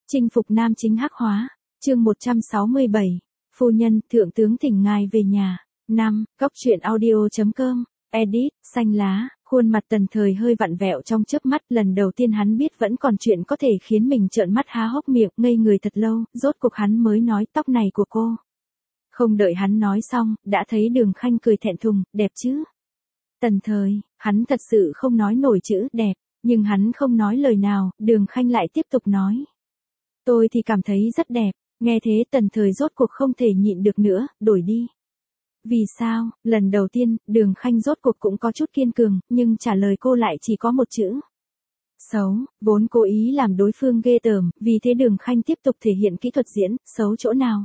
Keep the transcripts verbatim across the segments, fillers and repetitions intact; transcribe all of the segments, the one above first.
Chinh phục nam chính hắc hóa. Chương một trăm sáu mươi bảy. Phu nhân, thượng tướng thỉnh ngài về nhà. năm. Góc truyện audio chấm com. Edit, xanh lá, khuôn mặt Tần Thời hơi vặn vẹo trong chớp mắt, lần đầu tiên hắn biết vẫn còn chuyện có thể khiến mình trợn mắt há hốc miệng, ngây người thật lâu, rốt cuộc hắn mới nói tóc này của cô. Không đợi hắn nói xong, đã thấy Đường Khanh cười thẹn thùng, đẹp chứ? Tần Thời, hắn thật sự không nói nổi chữ đẹp, nhưng hắn không nói lời nào, Đường Khanh lại tiếp tục nói. Tôi thì cảm thấy rất đẹp, nghe thế Tần Thời rốt cuộc không thể nhịn được nữa, đổi đi. Vì sao? Lần đầu tiên, Đường Khanh rốt cuộc cũng có chút kiên cường, nhưng trả lời cô lại chỉ có một chữ. Xấu, vốn cố ý làm đối phương ghê tởm, vì thế Đường Khanh tiếp tục thể hiện kỹ thuật diễn, xấu chỗ nào?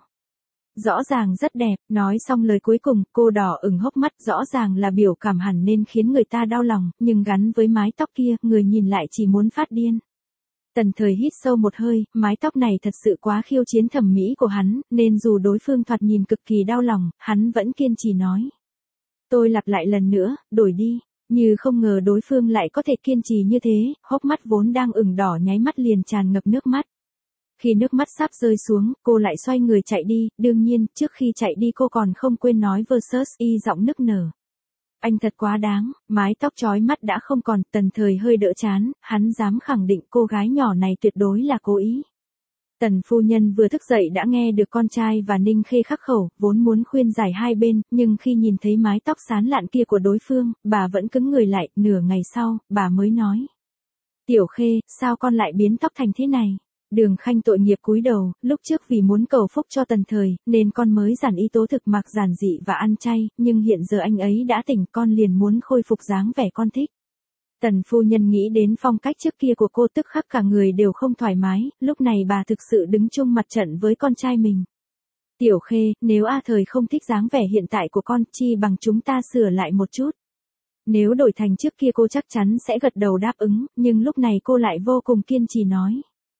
Rõ ràng rất đẹp, nói xong lời cuối cùng, cô đỏ ửng hốc mắt, rõ ràng là biểu cảm hẳn nên khiến người ta đau lòng, nhưng gắn với mái tóc kia, người nhìn lại chỉ muốn phát điên. Tần Thời hít sâu một hơi, mái tóc này thật sự quá khiêu chiến thẩm mỹ của hắn, nên dù đối phương thoạt nhìn cực kỳ đau lòng, hắn vẫn kiên trì nói. Tôi lặp lại lần nữa, đổi đi, như không ngờ đối phương lại có thể kiên trì như thế, hốc mắt vốn đang ửng đỏ nháy mắt liền tràn ngập nước mắt. Khi nước mắt sắp rơi xuống, cô lại xoay người chạy đi, đương nhiên, trước khi chạy đi cô còn không quên nói versus y giọng nức nở. Anh thật quá đáng, mái tóc chói mắt đã không còn, Tần Thời hơi đỡ chán, hắn dám khẳng định cô gái nhỏ này tuyệt đối là cố ý. Tần phu nhân vừa thức dậy đã nghe được con trai và Ninh Khê khắc khẩu, vốn muốn khuyên giải hai bên, nhưng khi nhìn thấy mái tóc sán lạn kia của đối phương, bà vẫn cứng người lại, nửa ngày sau, bà mới nói. Tiểu Khê, sao con lại biến tóc thành thế này? Đường Khanh tội nghiệp cúi đầu, lúc trước vì muốn cầu phúc cho Tần Thời, nên con mới giản y tố thực mặc giản dị và ăn chay, nhưng hiện giờ anh ấy đã tỉnh, con liền muốn khôi phục dáng vẻ con thích. Tần phu nhân nghĩ đến phong cách trước kia của cô, tức khắc cả người đều không thoải mái, lúc này bà thực sự đứng chung mặt trận với con trai mình. Tiểu Khê, nếu A Thời không thích dáng vẻ hiện tại của con, chi bằng chúng ta sửa lại một chút. Nếu đổi thành trước kia cô chắc chắn sẽ gật đầu đáp ứng, nhưng lúc này cô lại vô cùng kiên trì nói.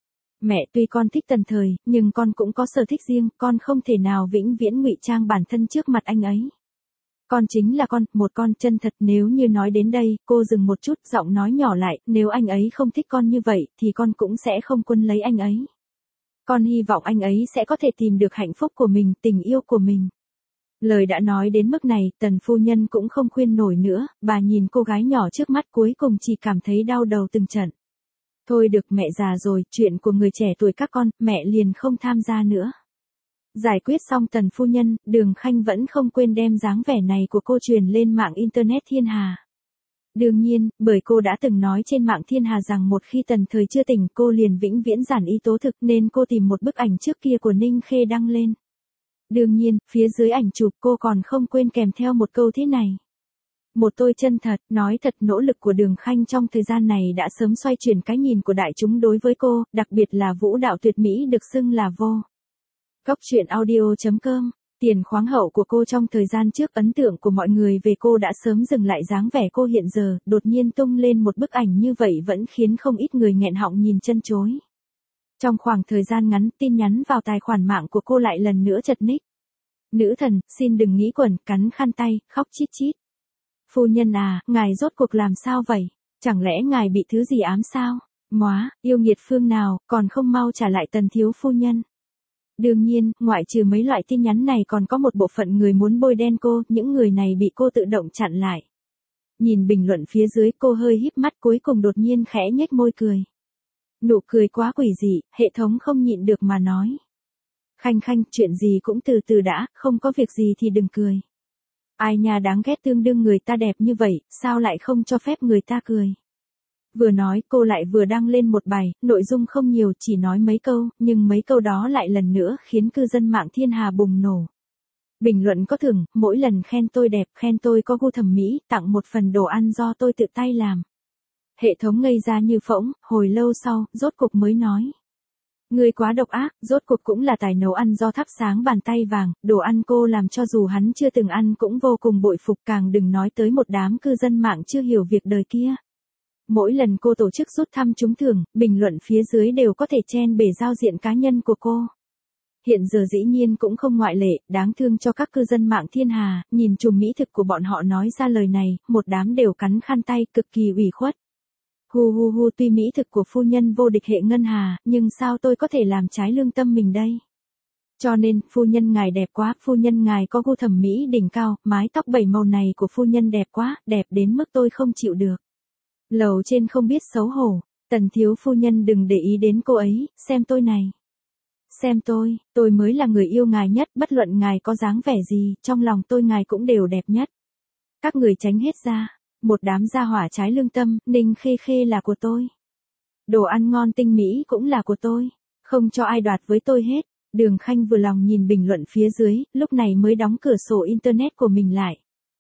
Mẹ, tuy con thích Tần Thời, nhưng con cũng có sở thích riêng, con không thể nào vĩnh viễn ngụy trang bản thân trước mặt anh ấy. Con chính là con, một con chân thật. Nếu như nói đến đây, cô dừng một chút, giọng nói nhỏ lại, nếu anh ấy không thích con như vậy, thì con cũng sẽ không quân lấy anh ấy. Con hy vọng anh ấy sẽ có thể tìm được hạnh phúc của mình, tình yêu của mình. Lời đã nói đến mức này, Tần phu nhân cũng không khuyên nổi nữa, bà nhìn cô gái nhỏ trước mắt cuối cùng chỉ cảm thấy đau đầu từng trận. Thôi được, mẹ già rồi, chuyện của người trẻ tuổi các con, mẹ liền không tham gia nữa. Giải quyết xong Tần phu nhân, Đường Khanh vẫn không quên đem dáng vẻ này của cô truyền lên mạng Internet thiên hà. Đương nhiên, bởi cô đã từng nói trên mạng thiên hà rằng một khi Tần Thời chưa tỉnh cô liền vĩnh viễn giản y tố thực, nên cô tìm một bức ảnh trước kia của Ninh Khê đăng lên. Đương nhiên, phía dưới ảnh chụp cô còn không quên kèm theo một câu thế này. Một tôi chân thật, nói thật, nỗ lực của Đường Khanh trong thời gian này đã sớm xoay chuyển cái nhìn của đại chúng đối với cô, đặc biệt là vũ đạo tuyệt mỹ được xưng là vô. Góc truyện audio chấm com. Tiền khoáng hậu của cô trong thời gian trước, ấn tượng của mọi người về cô đã sớm dừng lại, dáng vẻ cô hiện giờ, đột nhiên tung lên một bức ảnh như vậy vẫn khiến không ít người nghẹn họng nhìn chân chối. Trong khoảng thời gian ngắn, tin nhắn vào tài khoản mạng của cô lại lần nữa chật ních. Nữ thần, xin đừng nghĩ quẩn, cắn khăn tay, khóc chít chít. Phu nhân à, ngài rốt cuộc làm sao vậy? Chẳng lẽ ngài bị thứ gì ám sao? Móa, yêu nghiệt phương nào, còn không mau trả lại Tần thiếu phu nhân. Đương nhiên, ngoại trừ mấy loại tin nhắn này còn có một bộ phận người muốn bôi đen cô, những người này bị cô tự động chặn lại. Nhìn bình luận phía dưới, cô hơi híp mắt, cuối cùng đột nhiên khẽ nhếch môi cười. Nụ cười quá quỷ dị, hệ thống không nhịn được mà nói. Khanh Khanh, chuyện gì cũng từ từ đã, không có việc gì thì đừng cười. Ai nhà đáng ghét, tương đương người ta đẹp như vậy, sao lại không cho phép người ta cười. Vừa nói cô lại vừa đăng lên một bài, nội dung không nhiều, chỉ nói mấy câu, nhưng mấy câu đó lại lần nữa khiến cư dân mạng thiên hà bùng nổ. Bình luận có thưởng, mỗi lần khen tôi đẹp, khen tôi có gu thẩm mỹ, tặng một phần đồ ăn do tôi tự tay làm. Hệ thống ngây ra như phỗng, hồi lâu sau, rốt cục mới nói. Người quá độc ác, rốt cuộc cũng là tài nấu ăn do thắp sáng bàn tay vàng, đồ ăn cô làm cho dù hắn chưa từng ăn cũng vô cùng bội phục, càng đừng nói tới một đám cư dân mạng chưa hiểu việc đời kia. Mỗi lần cô tổ chức rút thăm trúng thưởng, bình luận phía dưới đều có thể chen bể giao diện cá nhân của cô. Hiện giờ dĩ nhiên cũng không ngoại lệ, đáng thương cho các cư dân mạng thiên hà, nhìn chùm mỹ thực của bọn họ nói ra lời này, một đám đều cắn khăn tay, cực kỳ ủy khuất. Hu hu hu, tuy mỹ thực của phu nhân vô địch hệ ngân hà, nhưng sao tôi có thể làm trái lương tâm mình đây? Cho nên, phu nhân ngài đẹp quá, phu nhân ngài có gu thẩm mỹ đỉnh cao, mái tóc bảy màu này của phu nhân đẹp quá, đẹp đến mức tôi không chịu được. Lầu trên không biết xấu hổ, Tần thiếu phu nhân đừng để ý đến cô ấy, xem tôi này. Xem tôi, tôi mới là người yêu ngài nhất, bất luận ngài có dáng vẻ gì, trong lòng tôi ngài cũng đều đẹp nhất. Các người tránh hết ra, một đám gia hỏa trái lương tâm, Ninh Khê Khê là của tôi. Đồ ăn ngon tinh mỹ cũng là của tôi, không cho ai đoạt với tôi hết. Đường Khanh vừa lòng nhìn bình luận phía dưới, lúc này mới đóng cửa sổ internet của mình lại.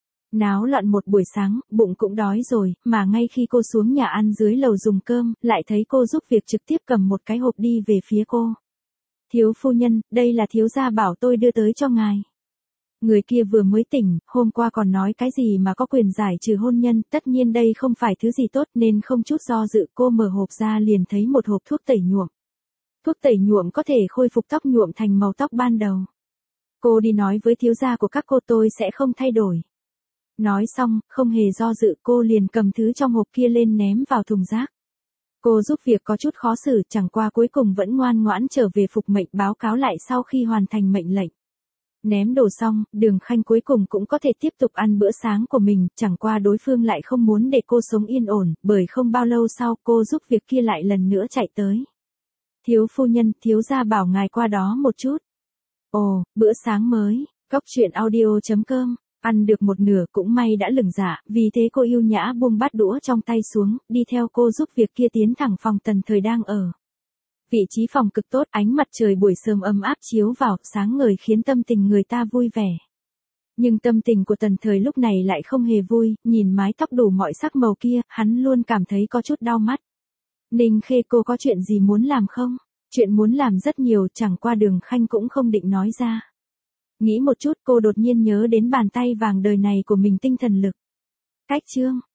Náo loạn một buổi sáng, bụng cũng đói rồi, mà ngay khi cô xuống nhà ăn dưới lầu dùng cơm, lại thấy cô giúp việc trực tiếp cầm một cái hộp đi về phía cô. Thiếu phu nhân, đây là thiếu gia bảo tôi đưa tới cho ngài. Người kia vừa mới tỉnh, hôm qua còn nói cái gì mà có quyền giải trừ hôn nhân, tất nhiên đây không phải thứ gì tốt nên không chút do dự cô mở hộp ra liền thấy một hộp thuốc tẩy nhuộm. Thuốc tẩy nhuộm có thể khôi phục tóc nhuộm thành màu tóc ban đầu. Cô đi nói với thiếu gia của các cô tôi sẽ không thay đổi. Nói xong, không hề do dự cô liền cầm thứ trong hộp kia lên ném vào thùng rác. Cô giúp việc có chút khó xử, chẳng qua cuối cùng vẫn ngoan ngoãn trở về phục mệnh báo cáo lại sau khi hoàn thành mệnh lệnh. Ném đồ xong, Đường Khanh cuối cùng cũng có thể tiếp tục ăn bữa sáng của mình, chẳng qua đối phương lại không muốn để cô sống yên ổn, bởi không bao lâu sau cô giúp việc kia lại lần nữa chạy tới. Thiếu phu nhân, thiếu gia bảo ngài qua đó một chút. Ồ, bữa sáng mới, cóc truyện audio chấm com. Ăn được một nửa cũng may đã lửng dạ, vì thế cô yêu nhã buông bát đũa trong tay xuống, đi theo cô giúp việc kia tiến thẳng phòng Tần Thời đang ở. Vị trí phòng cực tốt, ánh mặt trời buổi sớm ấm áp chiếu vào, sáng ngời khiến tâm tình người ta vui vẻ. Nhưng tâm tình của Tần Thời lúc này lại không hề vui, nhìn mái tóc đủ mọi sắc màu kia, hắn luôn cảm thấy có chút đau mắt. Ninh Khê, cô có chuyện gì muốn làm không? Chuyện muốn làm rất nhiều, chẳng qua Đường Khanh cũng không định nói ra. Nghĩ một chút cô đột nhiên nhớ đến bàn tay vàng đời này của mình tinh thần lực. Cách chương.